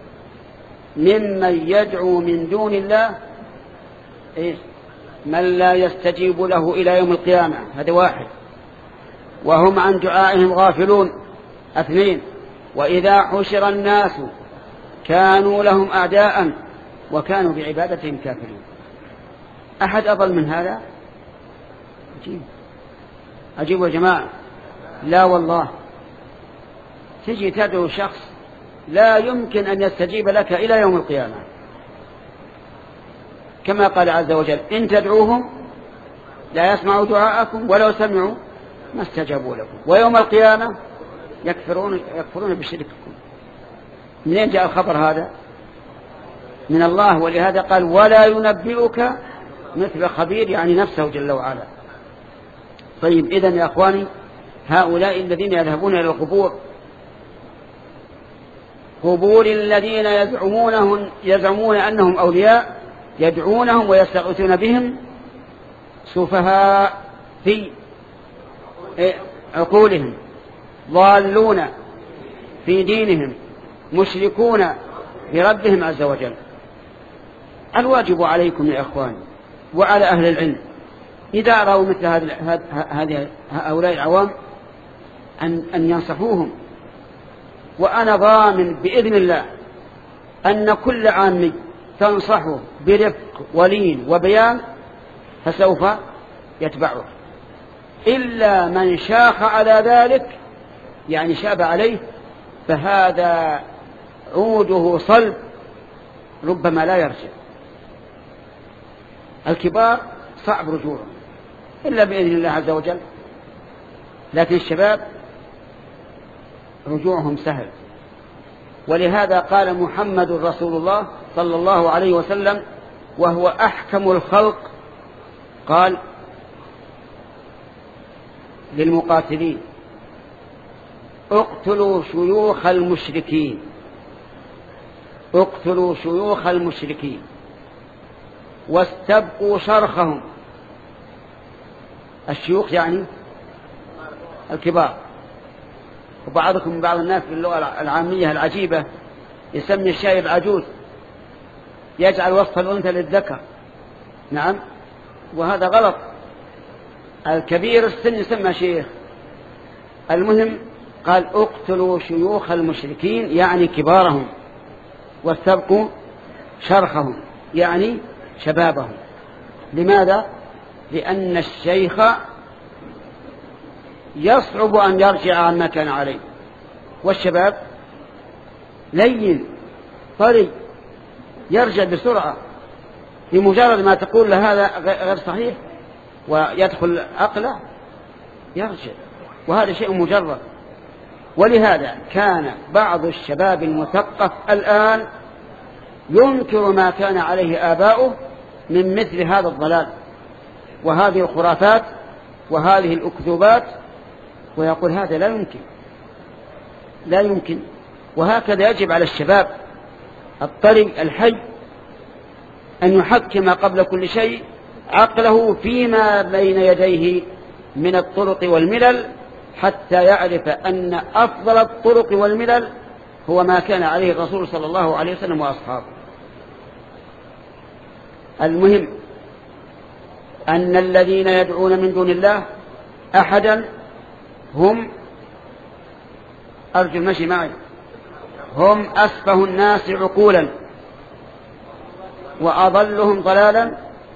ممن يدعو من دون الله إيه؟ من لا يستجيب له إلى يوم القيامة، هذا واحد، وهم عن دعائهم غافلون، اثنين، وإذا حشر الناس كانوا لهم أعداء وكانوا بعبادتهم كافرين. أحد أضل من هذا؟ عجيب، عجيب يا جماعة. لا والله، تجي تدعو شخص لا يمكن أن يستجيب لك إلى يوم القيامة، كما قال عز وجل إن تدعوهم لا يسمعوا دعاءكم ولو سمعوا ما استجابوا لكم، ويوم القيامة يكفرون, يكفرون بشرككم. منين جاء الخبر هذا؟ من الله، ولهذا قال ولا ينبئك مثل خبير، يعني نفسه جل وعلا. طيب إذن يا أخواني، هؤلاء الذين يذهبون إلى القبور، قبور الذين يزعمونهم يزعمون أنهم أولياء، يدعونهم ويستغيثون بهم، سفهاء في عقولهم، ضالون في دينهم، مشركون بربهم عز وجل. الواجب عليكم يا أخواني وعلى أهل العلم إذا رأوا مثل هذه هؤلاء العوام أن, أن ينصحوهم. وأنا ضامن بإذن الله أن كل عامي تنصحه برفق ولين وبيان فسوف يتبعه، إلا من شاخ على ذلك، يعني شاب عليه، فهذا عوده صلب ربما لا يرجع. الكبار صعب رجوعهم إلا بإذن الله عز وجل، لكن الشباب رجوعهم سهل. ولهذا قال محمد رسول الله صلى الله عليه وسلم وهو أحكم الخلق، قال للمقاتلين اقتلوا شيوخ المشركين، اقتلوا شيوخ المشركين واستبقوا شرخهم. الشيوخ يعني الكبار. وبعضكم من بعض الناس باللغة العامية العجيبة يسمي الشايب عجوز، يجعل وصف الأنثى للذكر. نعم، وهذا غلط. الكبير السن يسمى شيخ. المهم قال اقتلوا شيوخ المشركين يعني كبارهم، واستبقوا شرخهم يعني شبابهم. لماذا؟ لأن الشيخ يصعب أن يرجع عما كان عليه، والشباب لين طري يرجع بسرعة، بمجرد ما تقول له هذا غير صحيح ويدخل عقله يرجع، وهذا شيء مجرد. ولهذا كان بعض الشباب المثقف الآن ينكر ما كان عليه آباؤه من مثل هذا الضلال وهذه الخرافات وهذه الأكذوبات، ويقول هذا لا يمكن، لا يمكن. وهكذا يجب على الشباب الطري الحي أن يحكم قبل كل شيء عقله فيما بين يديه من الطرق والملل، حتى يعرف أن أفضل الطرق والملل هو ما كان عليه الرسول صلى الله عليه وسلم وأصحابه. المهم أن الذين يدعون من دون الله أحدا هم أرجو المشي معي هم أسفه الناس عقولا وأضلهم ضلالا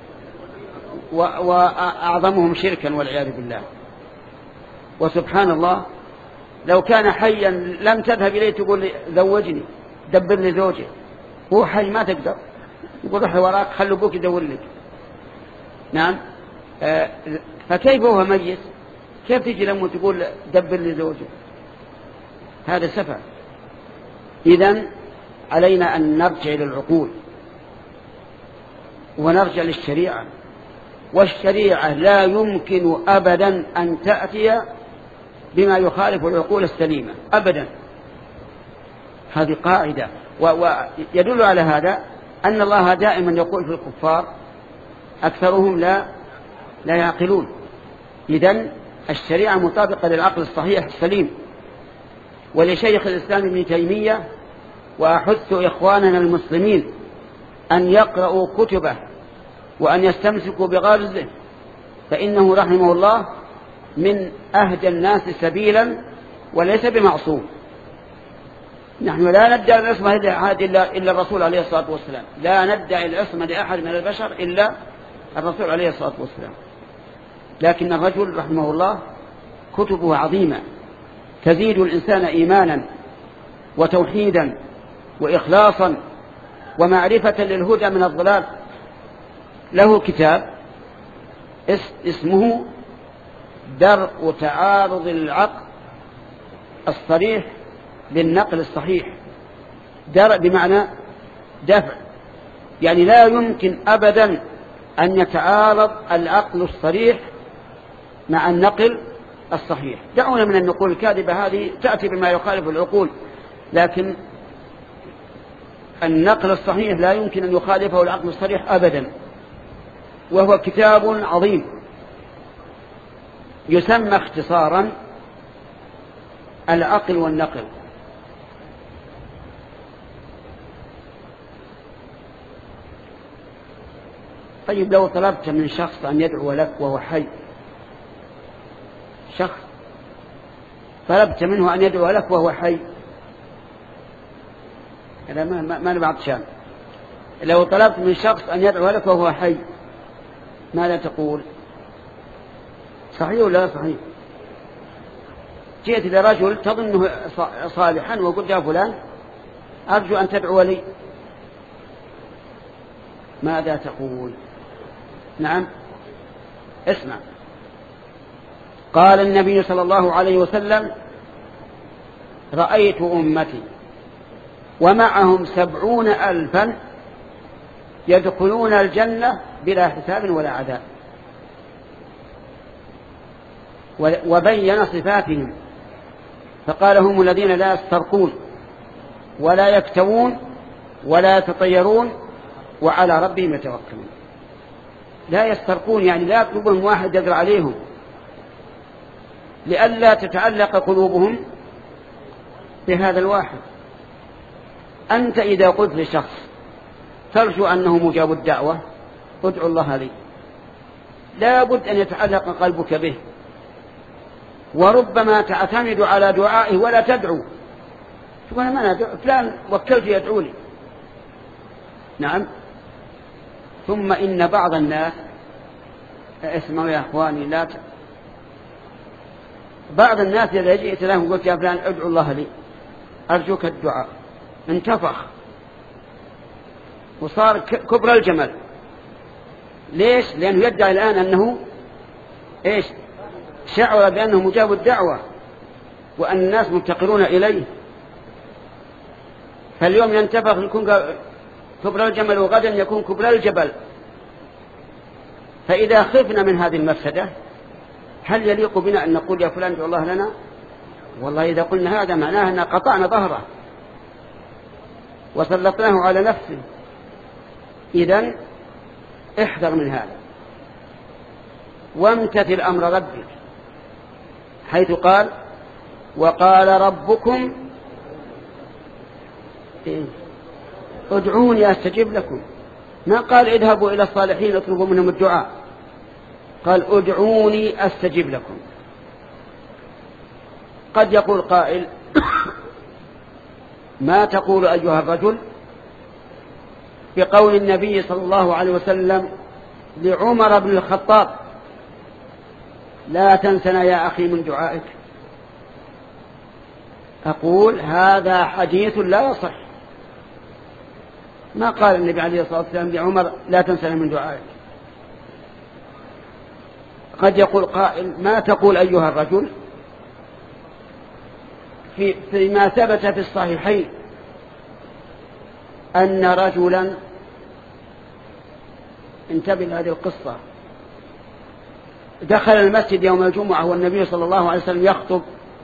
وأعظمهم شركا والعياذ بالله. وسبحان الله لو كان حيا لم تذهب إليه تقول لي زوجني دبر لي زوجي، هو حي ما تقدر، يقول روح وراك خلوا أبوك يدور لك. نعم. آه فكيف هو ميت؟ كيف تجي لما تقول دبر لي زوجي؟ هذا سفه. إذن علينا أن نرجع إلى العقول ونرجع للشريعة، والشريعة لا يمكن أبدا أن تأتي بما يخالف العقول السليمة أبدا. هذه قاعدة. ويدل على هذا أن الله دائما يقول في الكفار أكثرهم لا لا يعقلون. إذن الشريعة مطابقة للعقل الصحيح السليم. ولشيخ الإسلام ابن تيمية وأحث إخواننا المسلمين أن يقرأوا كتبه وأن يستمسكوا بغرزه، فإنه رحمه الله من أهدى الناس سبيلا وليس بمعصوم. نحن لا ندعي العصمة إلا, إلا الرسول عليه الصلاة والسلام، لا ندعي العصمة لأحد من البشر إلا الرسول عليه الصلاة والسلام. لكن الرجل رحمه الله كتبه عظيمة تزيد الإنسان إيمانا وتوحيدا وإخلاصا ومعرفة للهدى من الضلال. له كتاب اسمه درء تعارض العقل الصريح بالنقل الصحيح. درء بمعنى دفع، يعني لا يمكن أبدا أن يتعارض العقل الصريح مع النقل الصحيح. دعونا من النقول الكاذبة، هذه تأتي بما يخالف العقول، لكن النقل الصحيح لا يمكن أن يخالفه العقل الصريح أبدا. وهو كتاب عظيم يسمى اختصارا العقل والنقل. طيب لو طلبت من شخص أن يدعو لك وهو حي، شخص طلبت منه أن يدعو لك وهو حي، لا ما ما نبعض شام. لو طلبت من شخص أن يدعو لك وهو حي ماذا تقول؟ صحيح ولا لا صحيح؟ جئت لرجل تظنه صالحا وقلت يا فلان أرجو أن تدعو لي، ماذا تقول؟ نعم اسمع. قال النبي صلى الله عليه وسلم رأيت أمتي ومعهم سبعون ألفا يدخلون الجنة بلا حساب ولا عذاب، وبين صفاتهم فقال هم الذين لا يسترقون ولا يكتوون ولا يتطيرون وعلى ربهم يتوكلون. لا يسترقون يعني لا يطلبون واحد يقرأ عليهم لئلا تتعلق قلوبهم بهذا الواحد. أنت إذا قلت لشخص ترجو أنه مجاب الدعوة ادعو الله لي، لا بد أن يتعلق قلبك به، وربما تعتمد على دعائه ولا تدعو، تقول أنا ما ندعو فلان وكلت يدعو لي. نعم. ثم إن بعض الناس اسمعوا يا أخواني لا ت... بعض الناس إذا جئت لهم قلت يا فلان ادعو الله لي أرجوك الدعاء انتفخ وصار كبر الجمل. ليش؟ لأنه يدعي الآن أنه إيش؟ شعر بأنه مجاب الدعوة وأن الناس مفتقرون إليه، فاليوم ينتفخ يكون كبر الجمل وغدا يكون كبر الجبل. فإذا خفنا من هذه المفسدة هل يليق بنا أن نقول يا فلان ادعو الله لنا؟ والله إذا قلنا هذا معناه أن قطعنا ظهره وسلطناه على نفسه. إذن احذر من هذا وامتثل أمر ربك، حيث قال وقال ربكم ادعوني أستجب لكم. ما قال اذهبوا إلى الصالحين اطلبوا منهم الدعاء، قال ادعوني أستجب لكم. قد يقول قائل ما تقول أيها الرجل بقول النبي صلى الله عليه وسلم لعمر بن الخطاب لا تنسنا يا أخي من دعائك؟ أقول هذا حديث لا يصح. ما قال النبي عليه الصلاة والسلام لعمر لا تنسنا من دعائك. قد يقول قائل ما تقول أيها الرجل في فيما ثبت في الصحيحين أن رجلا، انتبه لهذه القصة، دخل المسجد يوم الجمعة والنبي صلى الله عليه وسلم يخطب،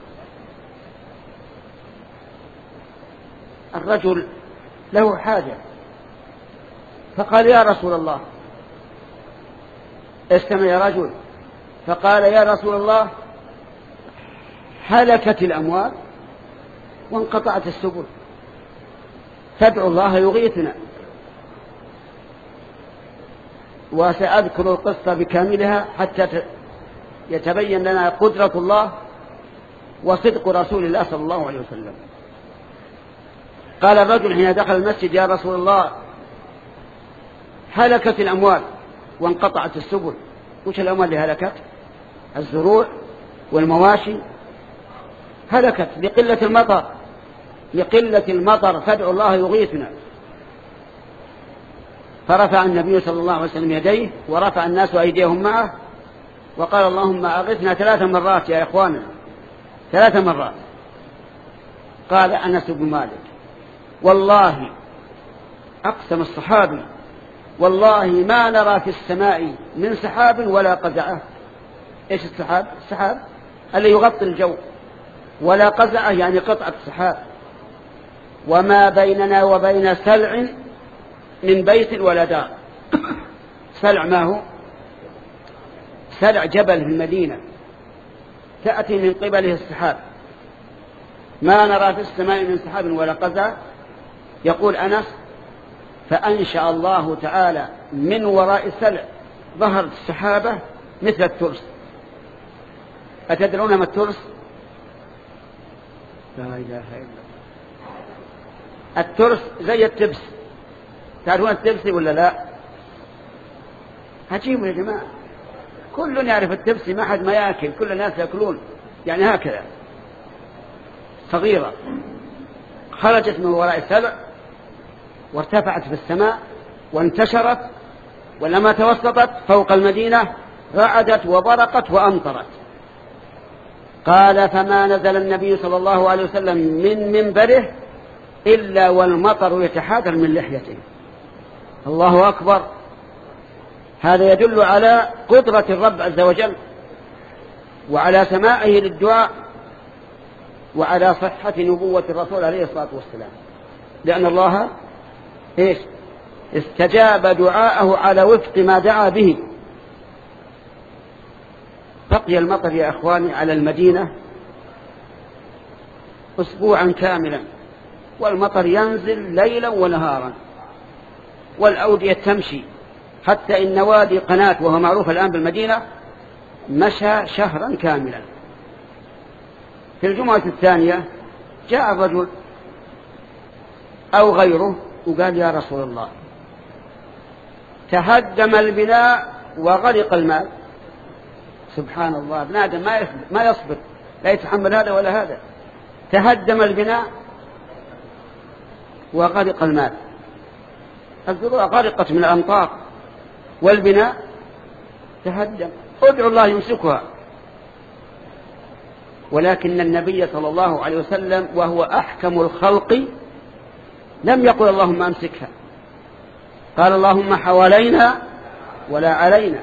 الرجل له حاجة فقال يا رسول الله، استمع يا رجل، فقال يا رسول الله هلكت الأموال وانقطعت السبل فادعوا الله يغيثنا. وسأذكر القصة بكاملها حتى يتبين لنا قدرة الله وصدق رسول الله صلى الله عليه وسلم. قال الرجل حين دخل المسجد يا رسول الله هلكت الأموال وانقطعت السبل. وش الأموال اللي هلكت؟ الزروع والمواشي هلكت لقلة المطر، لقلة المطر فادعوا الله يغيثنا. فرفع النبي صلى الله عليه وسلم يديه ورفع الناس أيديهم معه وقال اللهم أغثنا ثلاث مرات يا إخوانا، ثلاث مرات. قال أنس بن مالك والله، أقسم الصحابي، والله ما نرى في السماء من سحاب ولا قزعة. إيش السحاب؟ السحاب اللي يغطي الجو، ولا قزعة يعني قطعة سحاب. وما بيننا وبين سلع من بيت ولا دار. سلع ما هو؟ سلع جبل في المدينة تأتي من قبله السحاب. ما نرى في السماء من سحاب ولا قزعة. يقول أنس فأنشأ الله تعالى من وراء السلع ظهرت السحابة مثل الترس. أتدرون ما الترس؟ لا إله إلا الله. الترس زي التبس، تعرفون التبس ولا لا؟ هجيبوا يا جماعة، كل يعرف التبس، ما حد ما يأكل، كل الناس يأكلون، يعني هكذا صغيرة خرجت من وراء السلع وارتفعت في السماء وانتشرت، ولما توسطت فوق المدينة رعدت وبرقت وأمطرت. قال فما نزل النبي صلى الله عليه وسلم من منبره إلا والمطر يتحادر من لحيته. الله أكبر. هذا يدل على قدرة الرب عز وجل وعلى سماعه للدعاء وعلى صحة نبوة الرسول عليه الصلاة والسلام، لأن الله إيش؟ استجاب دعاءه على وفق ما دعا به. بقي المطر يا أخواني على المدينة أسبوعا كاملا، والمطر ينزل ليلا ونهارا، والأودية تمشي، حتى إن وادي قناة وهو معروف الآن بالمدينة مشى شهرا كاملا. في الجمعة الثانية جاء الرجل أو غيره وقال يا رسول الله تهدم البناء وغرق المال. سبحان الله، ابن آدم ما يصبر, ما يصبر لا يتحمل هذا ولا هذا. تهدم البناء وغرق المال، الزروع غرقت من الأمطار والبناء تهدم، ادعوا الله يمسكها. ولكن النبي صلى الله عليه وسلم وهو أحكم الخلق لم يقل اللهم أمسكها، قال اللهم حوالينا ولا علينا،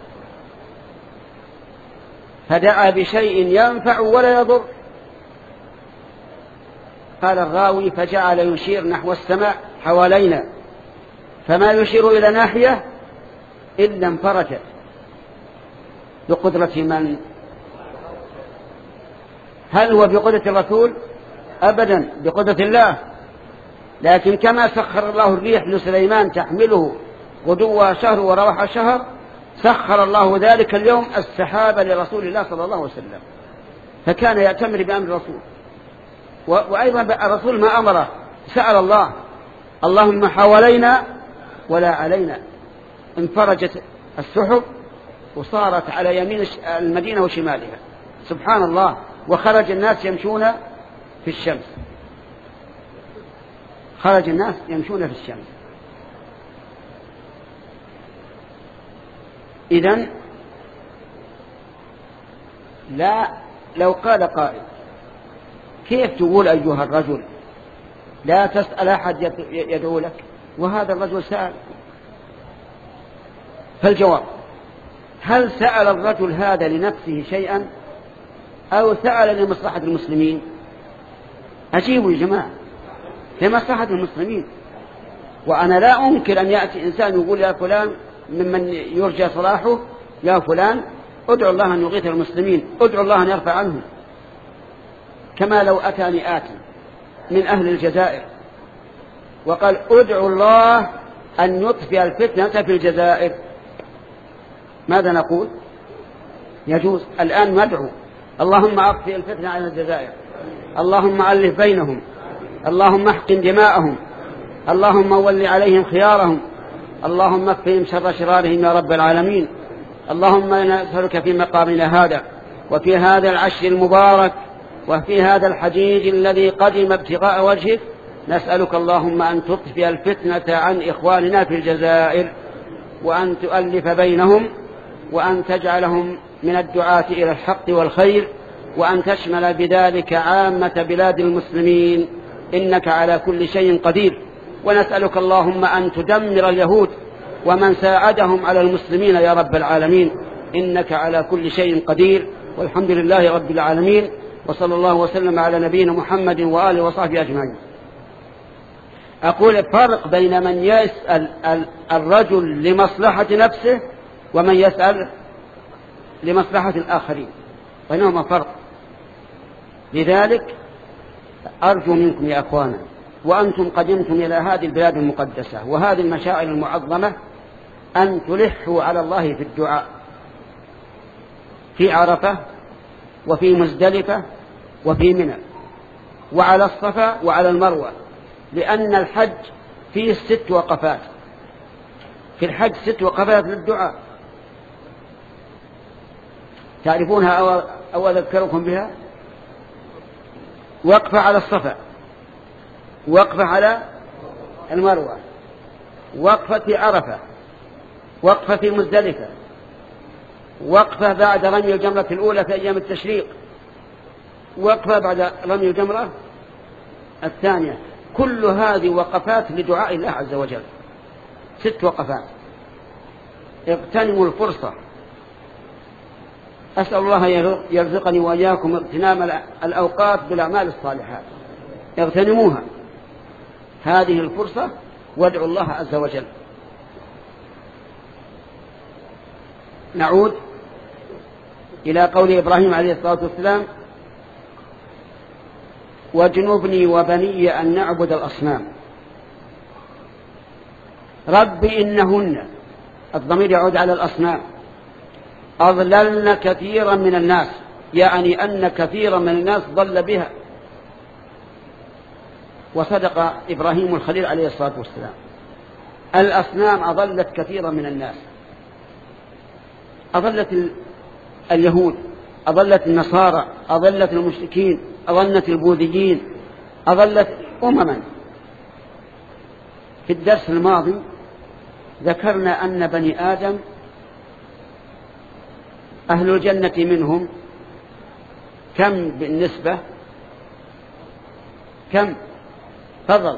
فدعا بشيء ينفع ولا يضر. قال الراوي فجعل يشير نحو السماء حوالينا، فما يشير إلى ناحية إلا انفرجت. بقدرة من؟ هل هو بقدرة الرسول؟ أبدا، بقدرة الله. لكن كما سخر الله الريح لسليمان تحمله غدوها شهر ورواحها شهر، سخر الله ذلك اليوم السحاب لرسول الله صلى الله عليه وسلم، فكان يأتمر بأمر الرسول. وأيضا الرسول ما أمره، سأل الله: اللهم حوالينا ولا علينا. انفرجت السحب وصارت على يمين المدينة وشمالها، سبحان الله، وخرج الناس يمشون في الشمس، خرج الناس يمشون في الشمس. إذن لا، لو قال قائل: كيف تقول أيها الرجل لا تسأل أحد يدعو لك، وهذا الرجل سأل؟ فالجواب: هل سأل الرجل هذا لنفسه شيئا أو سأل لمصلحة المسلمين؟ أجيبوا يا جماعة، لمصلحة المسلمين. وأنا لا أنكر أن يأتي إنسان يقول: يا فلان ممن يرجى صلاحه، يا فلان ادعو الله أن يغيث المسلمين، ادعو الله أن يرفع عنهم. كما لو أتاني آتي من أهل الجزائر وقال: ادعو الله أن يطفئ الفتنة في الجزائر، ماذا نقول؟ يجوز الآن ندعو: اللهم أطفئ الفتنة على الجزائر، اللهم ألف بينهم، اللهم احقن دماءهم، اللهم ول عليهم خيارهم، اللهم اكفهم شر شرارهم يا رب العالمين. اللهم نسألك في مقامنا هذا وفي هذا العشر المبارك وفي هذا الحجيج الذي قدم ابتغاء وجهك، نسألك اللهم أن تطفئ الفتنة عن إخواننا في الجزائر، وأن تؤلف بينهم، وأن تجعلهم من الدعاة إلى الحق والخير، وأن تشمل بذلك عامة بلاد المسلمين، إنك على كل شيء قدير. ونسألك اللهم أن تدمر اليهود ومن ساعدهم على المسلمين يا رب العالمين، إنك على كل شيء قدير. والحمد لله رب العالمين، وصلى الله وسلم على نبينا محمد وآله وصحبه أجمعين. أقول: فرق بين من يسأل الرجل لمصلحة نفسه ومن يسأل لمصلحة الآخرين، بينهما فرق. لذلك أرجو منكم يا أخوانا، وأنتم قدمتم إلى هذه البلاد المقدسة وهذه المشاعر المعظمة، أن تلحوا على الله في الدعاء في عرفة وفي مزدلفة وفي منى وعلى الصفا وعلى المروة، لأن الحج فيه ست وقفات، في الحج ست وقفات للدعاء، تعرفونها أو, أو أذكركم بها؟ وقفة على الصفا، وقفة على المروة، وقفة في عرفة، وقفة في مزدلفة، وقفة بعد رمي الجمرة الأولى في أيام التشريق، وقفة بعد رمي الجمرة الثانية. كل هذه وقفات لدعاء الله عز وجل، ست وقفات. اغتنموا الفرصة. أسأل الله يرزقني وإياكم اغتنام الأوقات بالأعمال الصالحات، اغتنموها هذه الفرصة وادعوا الله عز وجل. نعود إلى قول إبراهيم عليه الصلاة والسلام: واجنبني وبني أن نعبد الأصنام. رب إنهن، الضمير يعود على الأصنام، أضللن كثيرا من الناس، يعني أن كثيرا من الناس ضل بها. وصدق إبراهيم الخليل عليه الصلاة والسلام، الأصنام أضلت كثيرا من الناس، أضلت اليهود، أضلت النصارى، أضلت المشركين، أضلت البوذيين، أضلت أمما. في الدرس الماضي ذكرنا أن بني آدم أهل الجنة منهم كم بالنسبة؟ كم؟ فضل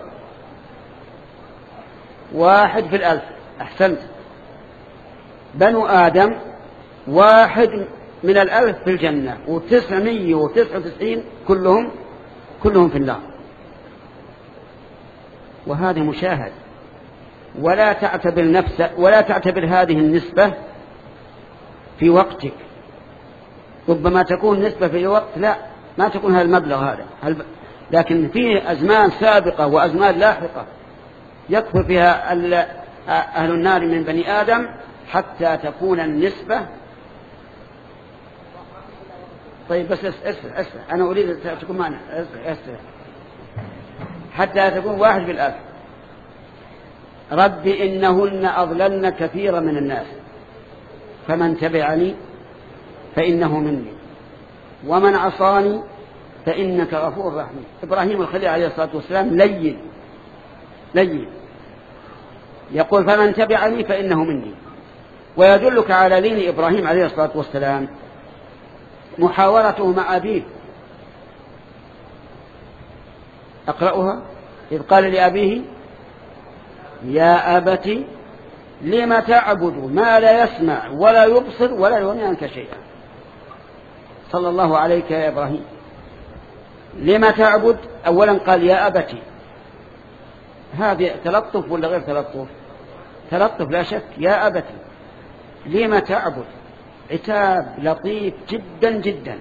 واحد في الألف. أحسنت. بنو آدم واحد من الألف في الجنة، وتسعمية وتسعة وتسعين كلهم كلهم في النار. وهذا مشاهد. ولا تعتبر نفسك، ولا تعتبر هذه النسبة في وقتك. ربما تكون نسبة في وقت لا ما تكون هذا المبلغ هذا، لكن في أزمان سابقة وأزمان لاحقة يكثر فيها أهل النار من بني آدم حتى تكون النسبة. طيب بس اسفل اسفل أنا أريد أن تكون معنا اسفل اسفل حتى تكون واحد بالألف. رب إنهن أضللن كثيرا من الناس فمن تبعني فإنه مني ومن عصاني فإنك غفور رحيم. إبراهيم الخليل عليه الصلاة والسلام لين لين يقول فمن تبعني فإنه مني. ويدلك على لين إبراهيم عليه الصلاة والسلام محاورته مع أبيه. أقرأها. إذ قال لأبيه يا أبت لم تعبد ما لا يسمع ولا يبصر ولا يغني عنك شيئا. صلى الله عليك يا إبراهيم. لم تعبد أولا قال يا أبت، هذه تلطف ولا غير تلطف؟ تلطف لا شك. يا أبت لم تعبد عتاب لطيف جدا جدا،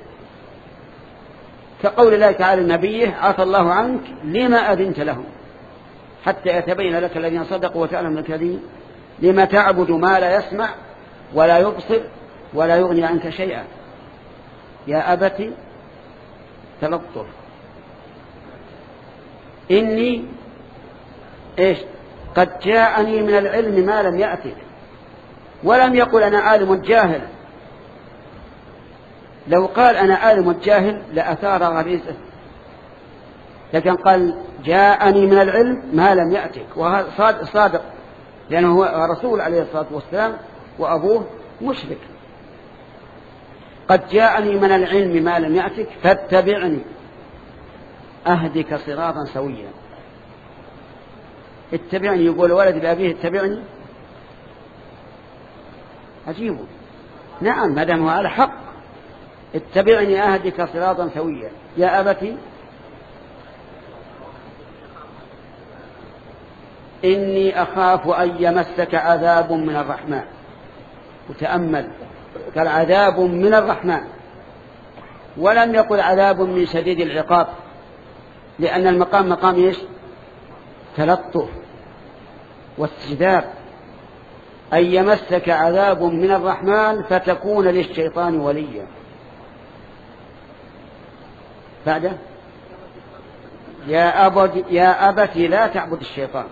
كقول الله تعالى لنبيه عفى الله عنك لما أذنت لهم حتى يتبين لك الذين صدقوا وتعلم الكاذبين. لما تعبد ما لا يسمع ولا يبصر ولا يغني عنك شيئا. يا أبت تلطف. إني إيش قد جاءني من العلم ما لم يأتك. ولم يقل أنا عالم جاهل. لو قال أنا عالم جاهل لأثار غريزه، لكن قال جاءني من العلم ما لم يأتك، وهذا صادق لأنه هو رسول عليه الصلاة والسلام وأبوه مشرك. قد جاءني من العلم ما لم يأتك فاتبعني أهدك صراطا سويا. اتبعني يقول ولد لأبيه اتبعني، عجيب. نعم ما دام هو على حق. اتبعني أهدك صراطا سويا. يا أبتي إني أخاف أن يمسك عذاب من الرحمن. وتأمل قال عذاب من الرحمن، ولم يقل عذاب من شديد العقاب، لأن المقام مقام إيش؟ تلطف واستجذاب. أن يمسك عذاب من الرحمن فتكون للشيطان وليا. بعده يا أبت يا أبت لا تعبد الشيطان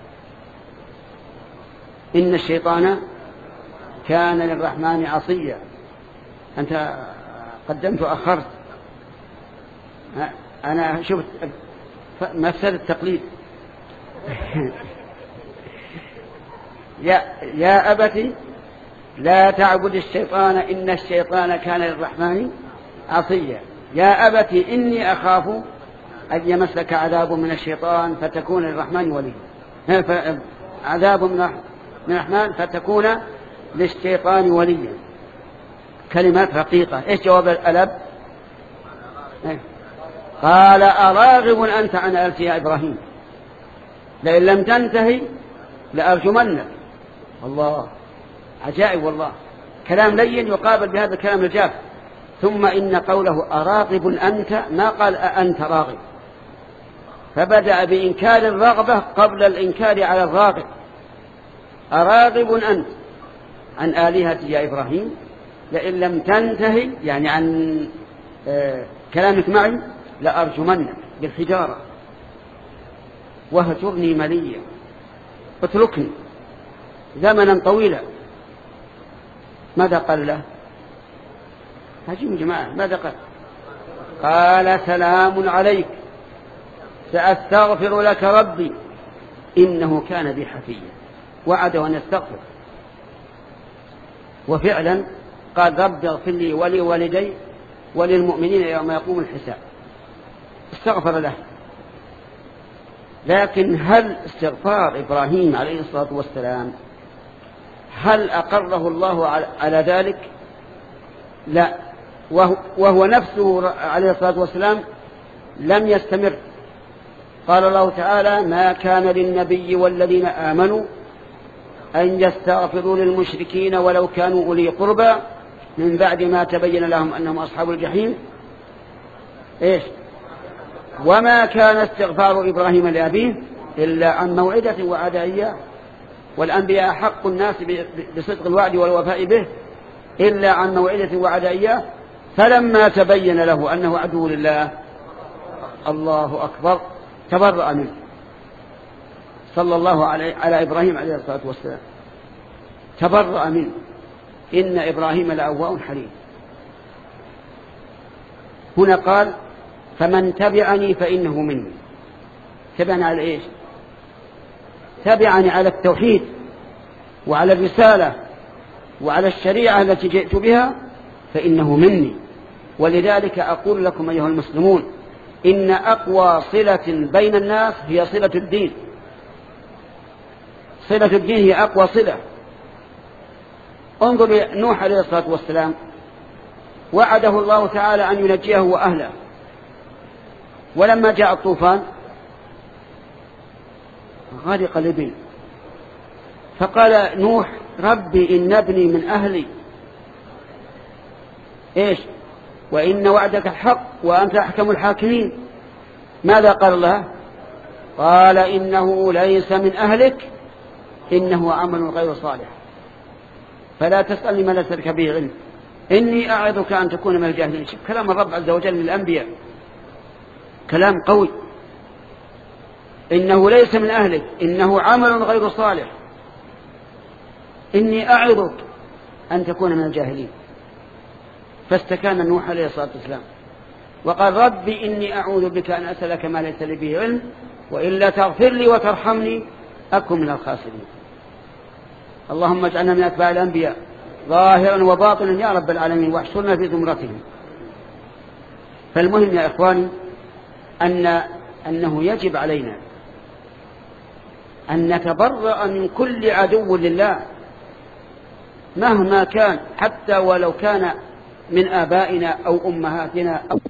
إن الشيطان كان للرحمن عصيا. أنت قدمت وأخرت. أنا شفت مفسد التقليد. يا يا أبت لا تعبد الشيطان إن الشيطان كان للرحمن عصيا. يا أبت إني أخاف أن يمسك عذاب من الشيطان فتكون للرحمن وليا. عذاب من الرحمن فتكون للشيطان وليا. كلمات رقيقة. إيش جواب الألب؟ قال أراغب أنت عن آلهتي يا إبراهيم لئن لم تنتهي لأرجمنك. الله عجائب والله. كلام لين يقابل بهذا الكلام الجاف. ثم إن قوله أراغب أنت ما قال أأنت راغب، فبدأ بإنكار الرغبة قبل الإنكار على الراغب. أراغب أنت عن آلهتي يا إبراهيم لئن لم تنتهي يعني عن آه كلامك معي لأرجمنك بالحجارة وهجرني مليا. اتركني زمنا طويلا. ماذا قال له؟ هجم جماعة. ماذا قال؟ قال سلام عليك سأستغفر لك ربي إنه كان بي حفيا. وعد أن يستغفر، وفعلا قال رب اغفر لي ولي والدي وللمؤمنين يوم يقوم الحساب. استغفر له. لكن هل استغفار إبراهيم عليه الصلاة والسلام هل أقره الله على ذلك؟ لا. وهو نفسه عليه الصلاة والسلام لم يستمر. قال الله تعالى ما كان للنبي والذين آمنوا أن يستغفروا للمشركين ولو كانوا أولي قربى من بعد ما تبين لهم أنهم أصحاب الجحيم. إيش؟ وما كان استغفار إبراهيم لأبيه إلا عن موعدة وعد إياه والأنبياء حق الناس بصدق الوعد والوفاء به إلا عن موعدة وعد إياه، فلما تبين له أنه عدو لله الله أكبر تبرأ منه صلى الله عليه على إبراهيم عليه الصلاة والسلام، تبرأ منه. إن إبراهيم لأواه حليم. هنا قال فمن تبعني فإنه مني. تبعني على إيش؟ تبعني على التوحيد وعلى الرسالة وعلى الشريعة التي جئت بها فإنه مني. ولذلك أقول لكم أيها المسلمون إن أقوى صلة بين الناس هي صلة الدين. صلة الدين هي أقوى صلة. انظر نوح عليه الصلاة والسلام، وعده الله تعالى أن ينجيه وأهله، ولما جاء الطوفان غرق الابن، فقال نوح ربي إن ابني من أهلي إيش وإن وعدك الحق وأنت أحكم الحاكمين. ماذا قال الله؟ قال إنه ليس من أهلك إنه عمل غير صالح فلا تسألني ما ليس لك به علم إني أعظك أن تكون من الجاهلين. كلام الرب عز وجل للأنبياء كلام قوي. إنه ليس من أهلك إنه عمل غير صالح إني أعظك أن تكون من الجاهلين. فاستكان نوح عليه الصلاة والسلام وقال ربي إني أعوذ بك أن أسألك ما ليس لي به علم وإلا تغفر لي وترحمني أكن من الخاسرين. اللهم اجعلنا من أتباع الأنبياء ظاهرا وباطنا يا رب العالمين واحشرنا في زمرتهم. فالمهم يا إخواني أن أنه يجب علينا أن نتبرأ من كل عدو لله مهما كان، حتى ولو كان من آبائنا أو أمهاتنا أو